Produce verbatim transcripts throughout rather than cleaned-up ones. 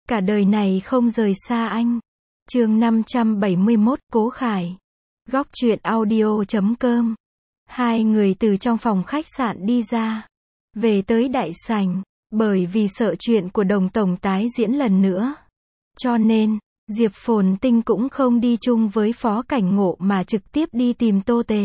Cả đời này không rời xa anh. Chương năm trăm bảy mươi mốt, Cố Khải. Góc truyện audio chấm com. Hai người từ trong phòng khách sạn đi ra, về tới đại sảnh, bởi vì sợ chuyện của Đồng tổng tái diễn lần nữa. Cho nên, Diệp Phồn Tinh cũng không đi chung với Phó Cảnh Ngộ mà trực tiếp đi tìm Tô Tề.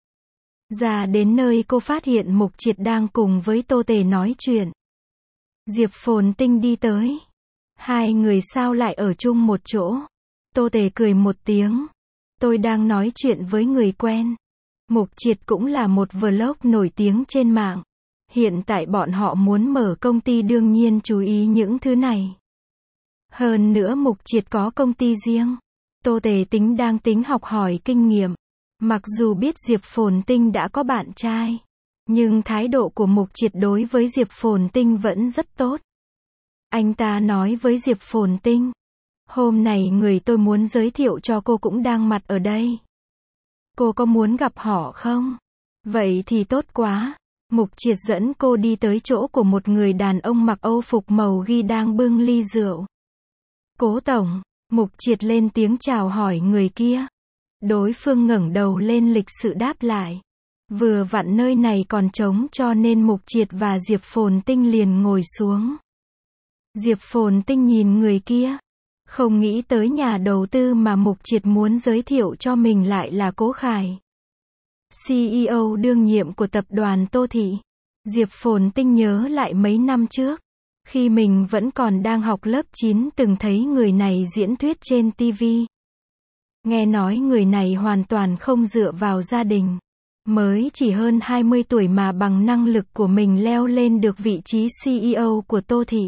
Ra đến nơi cô phát hiện Mục Triệt đang cùng với Tô Tề nói chuyện. Diệp Phồn Tinh đi tới. Hai người sao lại ở chung một chỗ? Tô Tề cười một tiếng. Tôi đang nói chuyện với người quen. Mục Triệt cũng là một vlog nổi tiếng trên mạng. Hiện tại bọn họ muốn mở công ty đương nhiên chú ý những thứ này. Hơn nữa Mục Triệt có công ty riêng. Tô Tề tính đang tính học hỏi kinh nghiệm. Mặc dù biết Diệp Phồn Tinh đã có bạn trai, nhưng thái độ của Mục Triệt đối với Diệp Phồn Tinh vẫn rất tốt. Anh ta nói với Diệp Phồn Tinh, hôm nay người tôi muốn giới thiệu cho cô cũng đang mặt ở đây. Cô có muốn gặp họ không? Vậy thì tốt quá. Mục Triệt dẫn cô đi tới chỗ của một người đàn ông mặc âu phục màu ghi đang bưng ly rượu. Cố tổng. Mục Triệt lên tiếng chào hỏi người kia. Đối phương ngẩng đầu lên lịch sự đáp lại. Vừa vặn nơi này còn trống cho nên Mục Triệt và Diệp Phồn Tinh liền ngồi xuống. Diệp Phồn Tinh nhìn người kia. Không nghĩ tới nhà đầu tư mà Mục Triệt muốn giới thiệu cho mình lại là Cố Khải, xê e ô đương nhiệm của tập đoàn Tô Thị. Diệp Phồn Tinh nhớ lại mấy năm trước, khi mình vẫn còn đang học lớp chín từng thấy người này diễn thuyết trên ti vi. Nghe nói người này hoàn toàn không dựa vào gia đình. Mới chỉ hơn hai mươi tuổi mà bằng năng lực của mình leo lên được vị trí xê e ô của Tô Thị.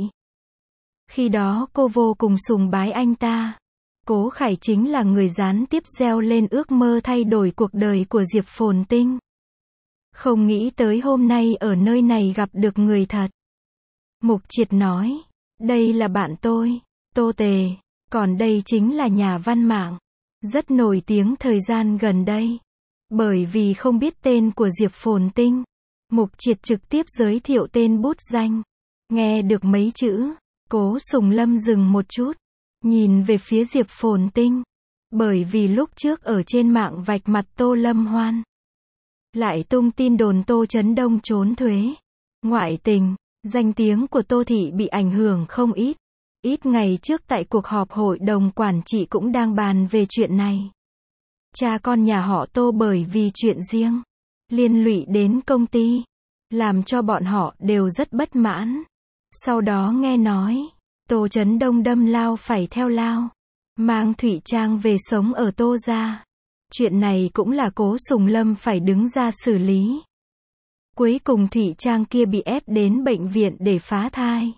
Khi đó cô vô cùng sùng bái anh ta. Cố Khải chính là người gián tiếp gieo lên ước mơ thay đổi cuộc đời của Diệp Phồn Tinh. Không nghĩ tới hôm nay ở nơi này gặp được người thật. Mục Triệt nói, đây là bạn tôi, Tô Tề, còn đây chính là nhà văn mạng, rất nổi tiếng thời gian gần đây. Bởi vì không biết tên của Diệp Phồn Tinh, Mục Triệt trực tiếp giới thiệu tên bút danh. Nghe được mấy chữ, Cố Sùng Lâm dừng một chút, nhìn về phía Diệp Phồn Tinh. Bởi vì lúc trước ở trên mạng vạch mặt Tô Lâm Hoan, lại tung tin đồn Tô Chấn Đông trốn thuế, ngoại tình, danh tiếng của Tô Thị bị ảnh hưởng không ít. Ít ngày trước tại cuộc họp hội đồng quản trị cũng đang bàn về chuyện này. Cha con nhà họ Tô bởi vì chuyện riêng, liên lụy đến công ty, làm cho bọn họ đều rất bất mãn. Sau đó nghe nói, Tô Chấn Đông đâm lao phải theo lao, mang Thụy Trang về sống ở Tô gia. Chuyện này cũng là Cố Sùng Lâm phải đứng ra xử lý. Cuối cùng Thụy Trang kia bị ép đến bệnh viện để phá thai.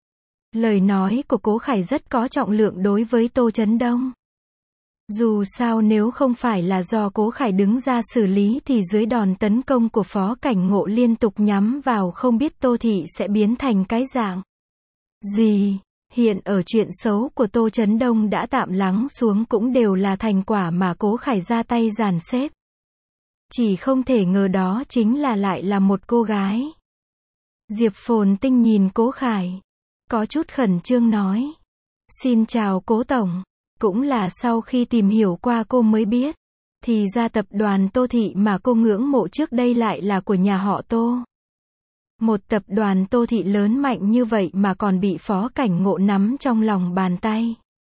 Lời nói của Cố Khải rất có trọng lượng đối với Tô Chấn Đông. Dù sao nếu không phải là do Cố Khải đứng ra xử lý thì dưới đòn tấn công của Phó Cảnh Ngộ liên tục nhắm vào không biết Tô Thị sẽ biến thành cái dạng gì. Hiện ở chuyện xấu của Tô Chấn Đông đã tạm lắng xuống cũng đều là thành quả mà Cố Khải ra tay dàn xếp. Chỉ không thể ngờ đó chính là lại là một cô gái. Diệp Phồn Tinh nhìn Cố Khải, có chút khẩn trương nói, xin chào Cố tổng. Cũng là sau khi tìm hiểu qua cô mới biết, thì ra tập đoàn Tô Thị mà cô ngưỡng mộ trước đây lại là của nhà họ Tô. Một tập đoàn Tô Thị lớn mạnh như vậy mà còn bị Phó Cảnh Ngộ nắm trong lòng bàn tay.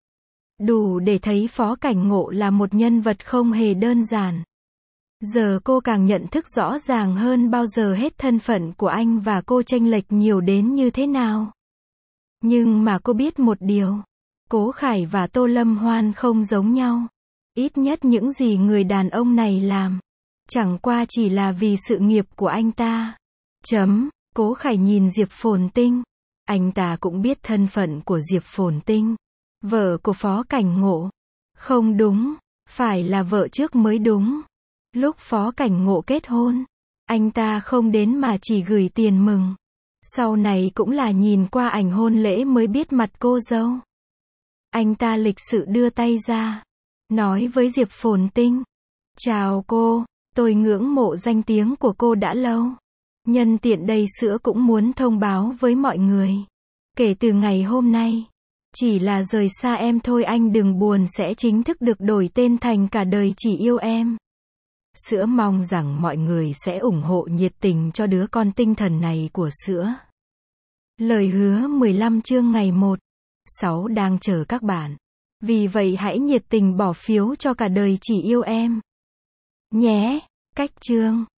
Đủ để thấy Phó Cảnh Ngộ là một nhân vật không hề đơn giản. Giờ cô càng nhận thức rõ ràng hơn bao giờ hết thân phận của anh và cô chênh lệch nhiều đến như thế nào. Nhưng mà cô biết một điều, Cố Khải và Tô Lâm Hoan không giống nhau. Ít nhất những gì người đàn ông này làm, chẳng qua chỉ là vì sự nghiệp của anh ta. Chấm. Cố Khải nhìn Diệp Phồn Tinh. Anh ta cũng biết thân phận của Diệp Phồn Tinh, vợ của Phó Cảnh Ngộ. Không đúng, phải là vợ trước mới đúng. Lúc Phó Cảnh Ngộ kết hôn, anh ta không đến mà chỉ gửi tiền mừng. Sau này cũng là nhìn qua ảnh hôn lễ mới biết mặt cô dâu. Anh ta lịch sự đưa tay ra, nói với Diệp Phồn Tinh, chào cô, tôi ngưỡng mộ danh tiếng của cô đã lâu. Nhân tiện đây sữa cũng muốn thông báo với mọi người. Kể từ ngày hôm nay, Chỉ là rời xa em thôi, anh đừng buồn, sẽ chính thức được đổi tên thành Cả đời chỉ yêu em. Sữa mong rằng mọi người sẽ ủng hộ nhiệt tình cho đứa con tinh thần này của Sữa. Lời hứa mười lăm chương ngày một sáu đang chờ các bạn. Vì vậy hãy nhiệt tình bỏ phiếu cho Cả đời chỉ yêu em nhé. Cách chương